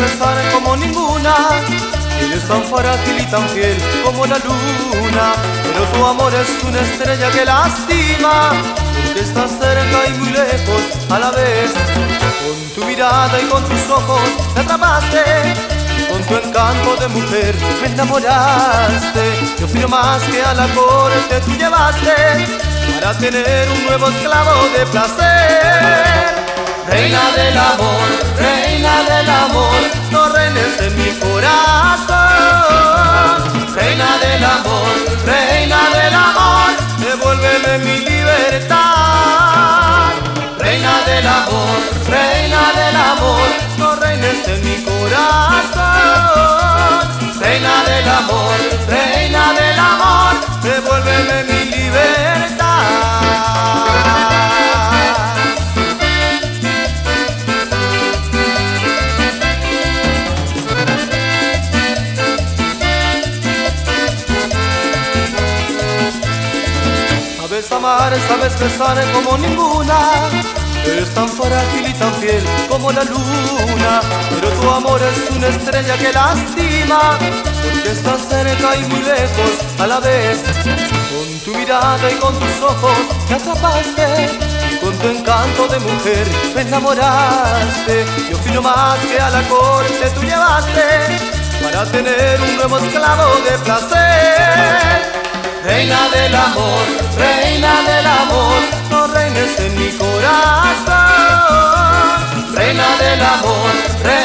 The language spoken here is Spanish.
besar como ninguna. Eres tan frágil y tan fiel como la luna, pero tu amor es una estrella que lastima, porque estás cerca y muy lejos a la vez. Con tu mirada y con tus ojos me atrapaste, con tu encanto de mujer me enamoraste. Yo fui lo más que a la corte tú llevaste, para tener un nuevo esclavo de placer. Reina del amor, no reines en mi corazón. Reina del amor, devuélveme mi libertad. Reina del amor, no reines en mi corazón. Reina del amor, devuélveme mi libertad. Sabes amar, sabes besar como ninguna. Eres tan frágil y tan fiel como la luna, pero tu amor es una estrella que lastima, porque estás cerca y muy lejos a la vez. Con tu mirada y con tus ojos me atrapaste, y con tu encanto de mujer me enamoraste. Yo fui lo más que a la corte tú llevaste, para tener un nuevo esclavo de placer. Reina del amor, no reines en mi corazón. Reina del amor,